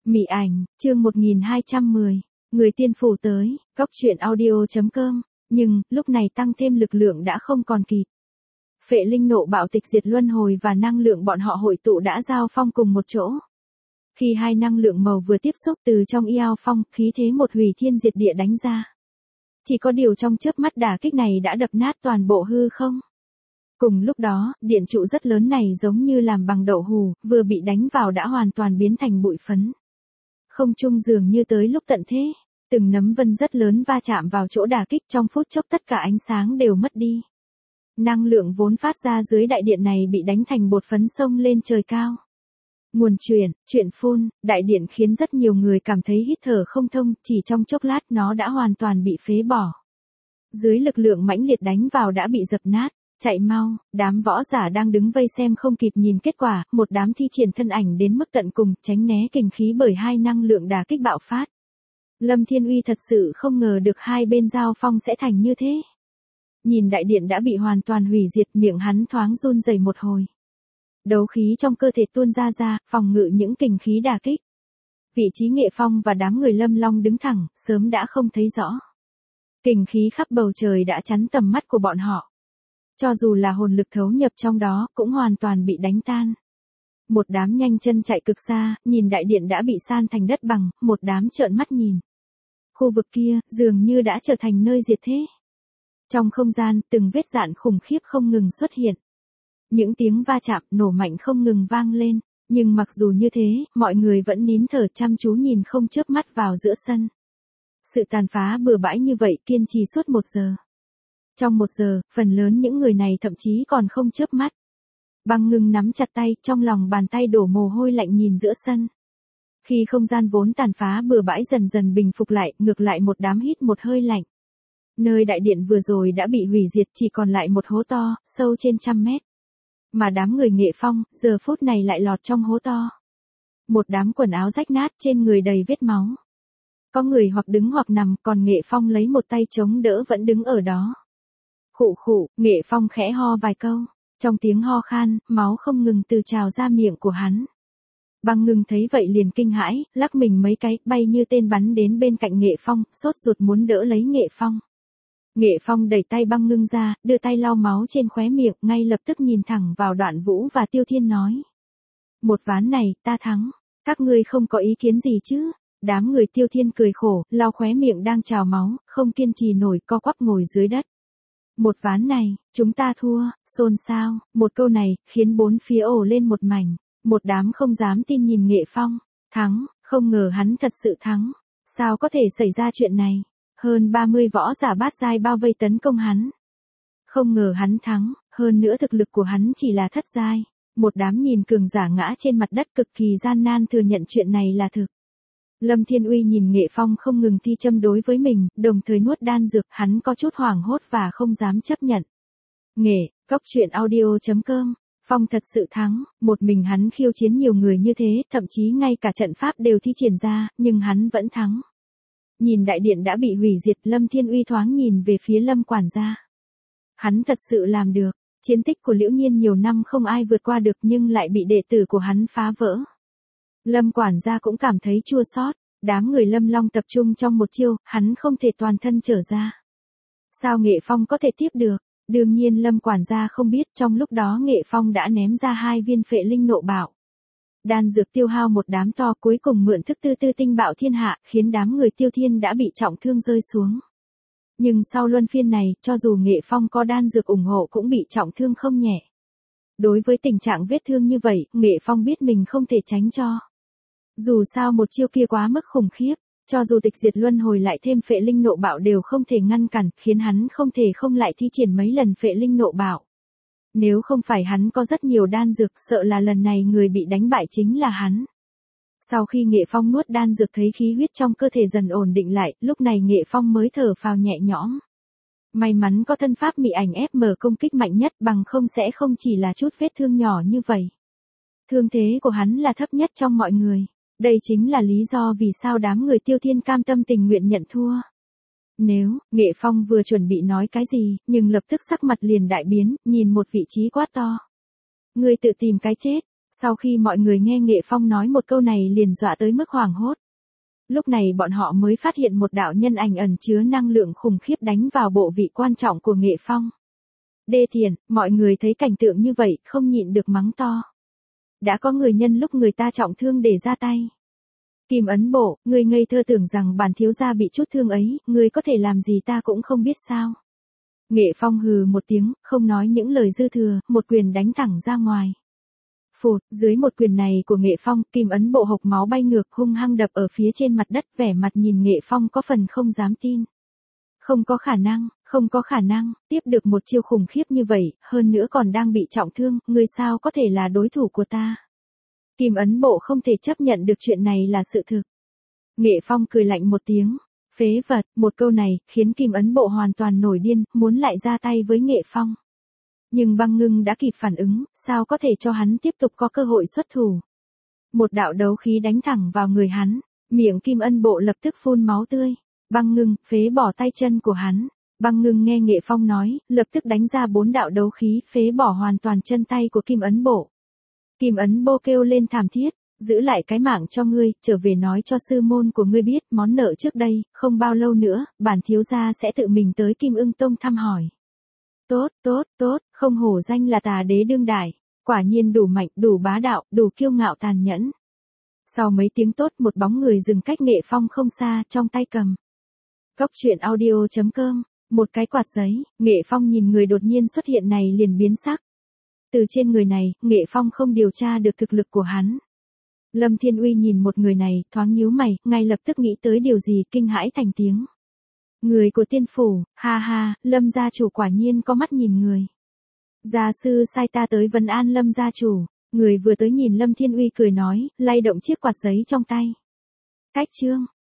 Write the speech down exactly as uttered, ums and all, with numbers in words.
Mị ảnh, chương một nghìn hai trăm mười. Người tiên phủ tới, góc truyện audio chấm com. Nhưng, lúc này tăng thêm lực lượng đã không còn kịp. Phệ linh nộ bạo tịch diệt luân hồi và năng lượng bọn họ hội tụ đã giao phong cùng một chỗ. Khi hai năng lượng màu vừa tiếp xúc từ trong Yao Phong, khí thế một hủy thiên diệt địa đánh ra. Chỉ có điều trong chớp mắt đả kích này đã đập nát toàn bộ hư không. Cùng lúc đó, điện trụ rất lớn này giống như làm bằng đậu hù, vừa bị đánh vào đã hoàn toàn biến thành bụi phấn. Không trung dường như tới lúc tận thế, từng nấm vân rất lớn va chạm vào chỗ đả kích, trong phút chốc tất cả ánh sáng đều mất đi. Năng lượng vốn phát ra dưới đại điện này bị đánh thành bột phấn xông lên trời cao. Nguồn truyền, chuyện phun, đại điện khiến rất nhiều người cảm thấy hít thở không thông, chỉ trong chốc lát nó đã hoàn toàn bị phế bỏ. Dưới lực lượng mãnh liệt đánh vào đã bị dập nát. Chạy mau, đám võ giả đang đứng vây xem không kịp nhìn kết quả, một đám thi triển thân ảnh đến mức tận cùng, tránh né kình khí bởi hai năng lượng đả kích bạo phát. Lâm Thiên Uy thật sự không ngờ được hai bên giao phong sẽ thành như thế. Nhìn đại điện đã bị hoàn toàn hủy diệt, miệng hắn thoáng run rẩy một hồi. Đấu khí trong cơ thể tuôn ra ra, phòng ngự những kình khí đả kích. Vị trí Nghệ Phong và đám người Lâm Long đứng thẳng, sớm đã không thấy rõ. Kình khí khắp bầu trời đã chắn tầm mắt của bọn họ. Cho dù là hồn lực thấu nhập trong đó, cũng hoàn toàn bị đánh tan. Một đám nhanh chân chạy cực xa, nhìn đại điện đã bị san thành đất bằng, một đám trợn mắt nhìn. Khu vực kia, dường như đã trở thành nơi diệt thế. Trong không gian, từng vết dạn khủng khiếp không ngừng xuất hiện. Những tiếng va chạm, nổ mạnh không ngừng vang lên, nhưng mặc dù như thế, mọi người vẫn nín thở chăm chú nhìn không chớp mắt vào giữa sân. Sự tàn phá bừa bãi như vậy kiên trì suốt một giờ. Trong một giờ, phần lớn những người này thậm chí còn không chớp mắt. Băng Ngưng nắm chặt tay, trong lòng bàn tay đổ mồ hôi lạnh nhìn giữa sân. Khi không gian vốn tàn phá bừa bãi dần dần bình phục lại, ngược lại một đám hít một hơi lạnh. Nơi đại điện vừa rồi đã bị hủy diệt, chỉ còn lại một hố to, sâu trên trăm mét. Mà đám người Nghệ Phong, giờ phút này lại lọt trong hố to. Một đám quần áo rách nát, trên người đầy vết máu. Có người hoặc đứng hoặc nằm, còn Nghệ Phong lấy một tay chống đỡ vẫn đứng ở đó. Khụ khụ, Nghệ Phong khẽ ho vài câu. Trong tiếng ho khan, máu không ngừng từ trào ra miệng của hắn. Băng Ngưng thấy vậy liền kinh hãi, lắc mình mấy cái, bay như tên bắn đến bên cạnh Nghệ Phong, sốt ruột muốn đỡ lấy Nghệ Phong. Nghệ Phong đẩy tay Băng Ngưng ra, đưa tay lau máu trên khóe miệng, ngay lập tức nhìn thẳng vào Đoạn Vũ và Tiêu Thiên nói. Một ván này, ta thắng. Các ngươi không có ý kiến gì chứ? Đám người Tiêu Thiên cười khổ, lau khóe miệng đang trào máu, không kiên trì nổi, co quắp ngồi dưới đất. Một ván này, chúng ta thua, xôn xao, một câu này, khiến bốn phía ồ lên một mảnh, một đám không dám tin nhìn Nghệ Phong, thắng, không ngờ hắn thật sự thắng, sao có thể xảy ra chuyện này, hơn ba mươi võ giả bát giai bao vây tấn công hắn. Không ngờ hắn thắng, hơn nữa thực lực của hắn chỉ là thất giai, một đám nhìn cường giả ngã trên mặt đất cực kỳ gian nan thừa nhận chuyện này là thực. Lâm Thiên Uy nhìn Nghệ Phong không ngừng thi châm đối với mình, đồng thời nuốt đan dược, hắn có chút hoảng hốt và không dám chấp nhận. Nghệ, góc truyện audio chấm com, Phong thật sự thắng, một mình hắn khiêu chiến nhiều người như thế, thậm chí ngay cả trận pháp đều thi triển ra, nhưng hắn vẫn thắng. Nhìn đại điện đã bị hủy diệt, Lâm Thiên Uy thoáng nhìn về phía Lâm quản gia. Hắn thật sự làm được, chiến tích của Liễu Nhiên nhiều năm không ai vượt qua được nhưng lại bị đệ tử của hắn phá vỡ. Lâm quản gia cũng cảm thấy chua xót, đám người Lâm Long tập trung trong một chiêu, hắn không thể toàn thân trở ra. Sao Nghệ Phong có thể tiếp được? Đương nhiên Lâm quản gia không biết, trong lúc đó Nghệ Phong đã ném ra hai viên phệ linh nộ bạo. Đan dược tiêu hao một đám to, cuối cùng mượn thức tư tư tinh bạo thiên hạ, khiến đám người Tiêu Thiên đã bị trọng thương rơi xuống. Nhưng sau luân phiên này, cho dù Nghệ Phong có đan dược ủng hộ cũng bị trọng thương không nhẹ. Đối với tình trạng vết thương như vậy, Nghệ Phong biết mình không thể tránh cho. Dù sao một chiêu kia quá mức khủng khiếp, cho dù tịch diệt luân hồi lại thêm phệ linh nộ bạo đều không thể ngăn cản, khiến hắn không thể không lại thi triển mấy lần phệ linh nộ bạo. Nếu không phải hắn có rất nhiều đan dược, sợ là lần này người bị đánh bại chính là hắn. Sau khi Nghệ Phong nuốt đan dược thấy khí huyết trong cơ thể dần ổn định lại, lúc này Nghệ Phong mới thở phào nhẹ nhõm. May mắn có thân pháp mị ảnh ép em công kích mạnh nhất, bằng không sẽ không chỉ là chút vết thương nhỏ như vậy. Thương thế của hắn là thấp nhất trong mọi người. Đây chính là lý do vì sao đám người Tiêu Thiên cam tâm tình nguyện nhận thua. Nếu, Nghệ Phong vừa chuẩn bị nói cái gì, nhưng lập tức sắc mặt liền đại biến, nhìn một vị trí quát to. Ngươi tự tìm cái chết, Sau khi mọi người nghe Nghệ Phong nói một câu này liền dọa tới mức hoảng hốt. Lúc này bọn họ mới phát hiện một đạo nhân ảnh ẩn chứa năng lượng khủng khiếp đánh vào bộ vị quan trọng của Nghệ Phong. Đê tiện, mọi người thấy cảnh tượng như vậy, không nhịn được mắng to. Đã có người nhân lúc người ta trọng thương để ra tay. Kim Ấn Bộ, ngươi ngây thơ tưởng rằng bản thiếu gia bị chút thương ấy, ngươi có thể làm gì ta cũng không biết sao. Nghệ Phong hừ một tiếng, không nói những lời dư thừa, một quyền đánh thẳng ra ngoài. Phụt, dưới một quyền này của Nghệ Phong, Kim Ấn Bộ hộc máu bay ngược hung hăng đập ở phía trên mặt đất, vẻ mặt nhìn Nghệ Phong có phần không dám tin. Không có khả năng, không có khả năng, tiếp được một chiêu khủng khiếp như vậy, hơn nữa còn đang bị trọng thương, ngươi sao có thể là đối thủ của ta. Kim Ấn Bộ không thể chấp nhận được chuyện này là sự thực. Nghệ Phong cười lạnh một tiếng. Phế vật, một câu này, khiến Kim Ấn Bộ hoàn toàn nổi điên, muốn lại ra tay với Nghệ Phong. Nhưng Băng Ngưng đã kịp phản ứng, sao có thể cho hắn tiếp tục có cơ hội xuất thủ. Một đạo đấu khí đánh thẳng vào người hắn, miệng Kim Ấn Bộ lập tức phun máu tươi. Băng Ngưng, phế bỏ tay chân của hắn. Băng Ngưng nghe Nghệ Phong nói, lập tức đánh ra bốn đạo đấu khí, phế bỏ hoàn toàn chân tay của Kim Ấn Bộ. Kim Ấn Bộ kêu lên thảm thiết, giữ lại cái mạng cho ngươi, trở về nói cho sư môn của ngươi biết, món nợ trước đây, không bao lâu nữa, bản thiếu gia sẽ tự mình tới Kim Ưng Tông thăm hỏi. Tốt, tốt, tốt, không hổ danh là tà đế đương đại, quả nhiên đủ mạnh, đủ bá đạo, đủ kiêu ngạo tàn nhẫn. Sau mấy tiếng tốt, một bóng người dừng cách Nghệ Phong không xa, trong tay cầm. Góc truyện audio chấm com, một cái quạt giấy, Nghệ Phong nhìn người đột nhiên xuất hiện này liền biến sắc. Từ trên người này, Nghệ Phong không điều tra được thực lực của hắn. Lâm Thiên Uy nhìn một người này, thoáng nhíu mày, ngay lập tức nghĩ tới điều gì, kinh hãi thành tiếng. Người của tiên phủ, ha ha, Lâm gia chủ quả nhiên có mắt nhìn người. Gia sư sai ta tới vấn an Lâm gia chủ, người vừa tới nhìn Lâm Thiên Uy cười nói, lay động chiếc quạt giấy trong tay. Cách chương.